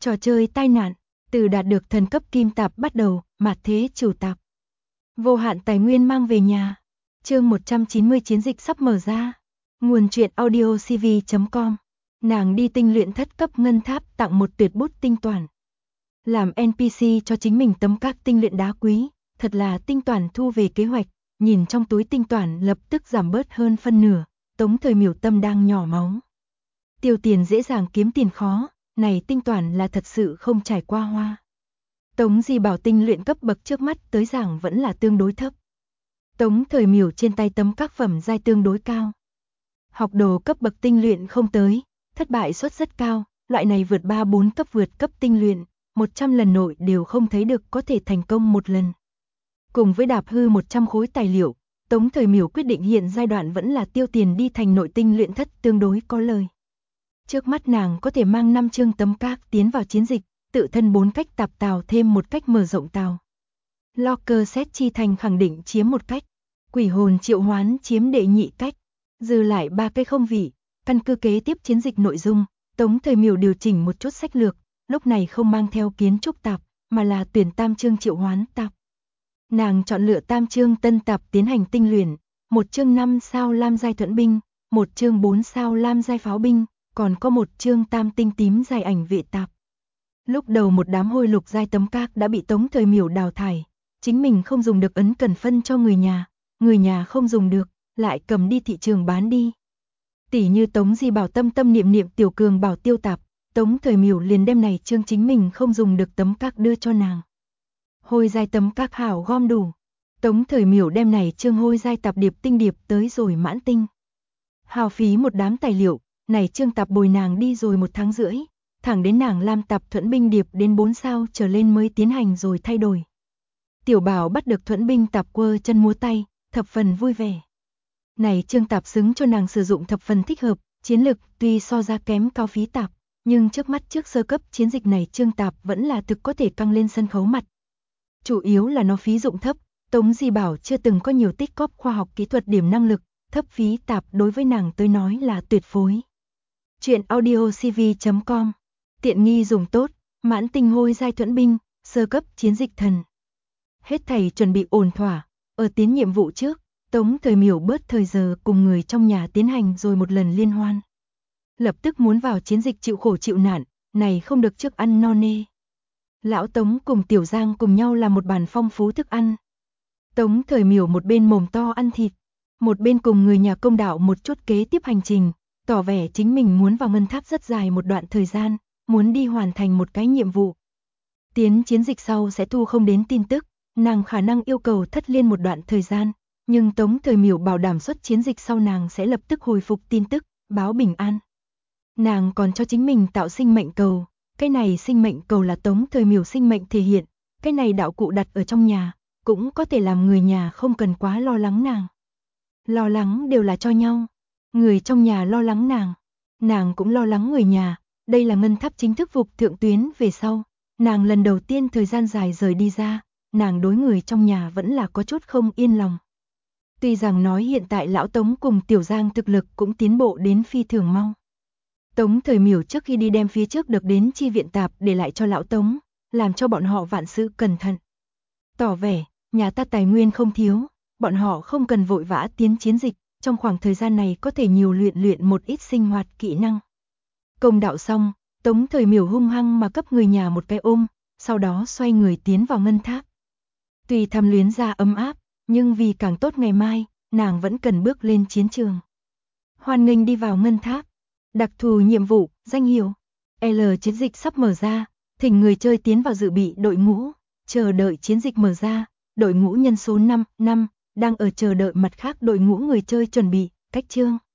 Trò chơi tai nạn, từ đạt được thần cấp kim tạp bắt đầu, mạt thế chủ tạp. Vô hạn tài nguyên mang về nhà. Chương 190 chiến dịch sắp mở ra. Nguồn truyện audio cv.com. Nàng đi tinh luyện thất cấp ngân tháp tặng một tuyệt bút tinh toàn. Làm NPC cho chính mình tấm các tinh luyện đá quý, thật là tinh toàn thu về kế hoạch, nhìn trong túi tinh toàn lập tức giảm bớt hơn phân nửa, Tống Thời Miểu tâm đang nhỏ máu. Tiêu tiền dễ dàng kiếm tiền khó, này tinh toàn là thật sự không trải qua hoa. Tống Di Bảo tinh luyện cấp bậc trước mắt tới giảng vẫn là tương đối thấp. Tống Thời Miểu trên tay tấm các phẩm giai tương đối cao. Học đồ cấp bậc tinh luyện không tới, thất bại suất rất cao, loại này vượt 3-4 cấp vượt cấp tinh luyện, 100 lần nội đều không thấy được có thể thành công một lần. Cùng với đạp hư 100 khối tài liệu, Tống Thời Miểu quyết định hiện giai đoạn vẫn là tiêu tiền đi thành nội tinh luyện thất tương đối có lời. Trước mắt nàng có thể mang 5 chương tấm các tiến vào chiến dịch, tự thân 4 cách tạp tào thêm một cách mở rộng tào. Locker set chi thành khẳng định chiếm một cách, quỷ hồn triệu hoán chiếm đệ nhị cách, dư lại 3 cái không vị, căn cứ kế tiếp chiến dịch nội dung, Tống Thời Miểu điều chỉnh một chút sách lược, lúc này không mang theo kiến trúc tạp, mà là tuyển tam chương triệu hoán tạp. Nàng chọn lựa tam chương tân tạp tiến hành tinh luyện, một chương 5 sao lam giai thuẫn binh, một chương 4 sao lam giai pháo binh, còn có một chương tam tinh tím giai ảnh vệ tạp. Lúc đầu một đám hôi lục giai tấm các đã bị Tống Thời Miểu đào thải, chính mình không dùng được ấn cần phân cho người nhà không dùng được, lại cầm đi thị trường bán đi. Tỷ như Tống Di Bảo tâm tâm niệm niệm tiểu cường bảo tiêu tạp, Tống Thời Miểu liền đem này chương chính mình không dùng được tấm các đưa cho nàng. Hôi giai tấm các hảo gom đủ, Tống Thời Miểu đem này chương hôi giai tạp điệp tinh điệp tới rồi mãn tinh. Hao phí một đám tài liệu, này chương tạp bồi nàng đi rồi 1 tháng rưỡi, thẳng đến nàng lam tạp thuẫn binh điệp đến 4 sao trở lên mới tiến hành rồi thay đổi. Tiểu Bảo bắt được thuẫn binh tạp quơ chân múa tay, thập phần vui vẻ. Này chương tạp xứng cho nàng sử dụng thập phần thích hợp, chiến lực tuy so ra kém cao phí tạp, nhưng trước mắt trước sơ cấp chiến dịch này chương tạp vẫn là thực có thể căng lên sân khấu mặt. Chủ yếu là nó phí dụng thấp, Tống Di Bảo chưa từng có nhiều tích cóp khoa học kỹ thuật điểm năng lực, thấp phí tạp đối với nàng tới nói là tuyệt phối. Chuyện audio cv.com, tiện nghi dùng tốt, mãn tinh hôi giai thuẫn binh, sơ cấp chiến dịch thần. Hết thảy chuẩn bị ổn thỏa, ở tiến nhiệm vụ trước, Tống Thời Miểu bớt thời giờ cùng người trong nhà tiến hành rồi một lần liên hoan. Lập tức muốn vào chiến dịch chịu khổ chịu nạn, này không được trước ăn no nê. Lão Tống cùng Tiểu Giang cùng nhau làm một bàn phong phú thức ăn. Tống Thời Miểu một bên mồm to ăn thịt, một bên cùng người nhà công đạo một chút kế tiếp hành trình, tỏ vẻ chính mình muốn vào ngân tháp rất dài một đoạn thời gian, muốn đi hoàn thành một cái nhiệm vụ. Tiến chiến dịch sau sẽ thu không đến tin tức, nàng khả năng yêu cầu thất liên một đoạn thời gian, nhưng Tống Thời Miểu bảo đảm suốt chiến dịch sau nàng sẽ lập tức hồi phục tin tức, báo bình an. Nàng còn cho chính mình tạo sinh mệnh cầu, cái này sinh mệnh cầu là Tống Thời Miểu sinh mệnh thể hiện, cái này đạo cụ đặt ở trong nhà, cũng có thể làm người nhà không cần quá lo lắng nàng. Lo lắng đều là cho nhau, người trong nhà lo lắng nàng cũng lo lắng người nhà, đây là ngân tháp chính thức vụt thượng tuyến về sau, nàng lần đầu tiên thời gian dài rời đi ra, nàng đối người trong nhà vẫn là có chút không yên lòng. Tuy rằng nói hiện tại lão Tống cùng Tiểu Giang thực lực cũng tiến bộ đến phi thường mau. Tống Thời Miểu trước khi đi đem phía trước được đến chi viện tạp để lại cho lão Tống, làm cho bọn họ vạn sự cẩn thận. Tỏ vẻ, nhà ta tài nguyên không thiếu, bọn họ không cần vội vã tiến chiến dịch, trong khoảng thời gian này có thể nhiều luyện một ít sinh hoạt kỹ năng. Công đạo xong, Tống Thời Miểu hung hăng mà cấp người nhà một cái ôm, sau đó xoay người tiến vào ngân tháp. Tuy thăm luyến ra ấm áp, nhưng vì càng tốt ngày mai, nàng vẫn cần bước lên chiến trường. Hoan nghênh đi vào ngân tháp. Đặc thù nhiệm vụ, danh hiệu. L chiến dịch sắp mở ra, thỉnh người chơi tiến vào dự bị đội ngũ, chờ đợi chiến dịch mở ra, đội ngũ nhân số 5 đang ở chờ đợi mặt khác đội ngũ người chơi chuẩn bị, cách chương.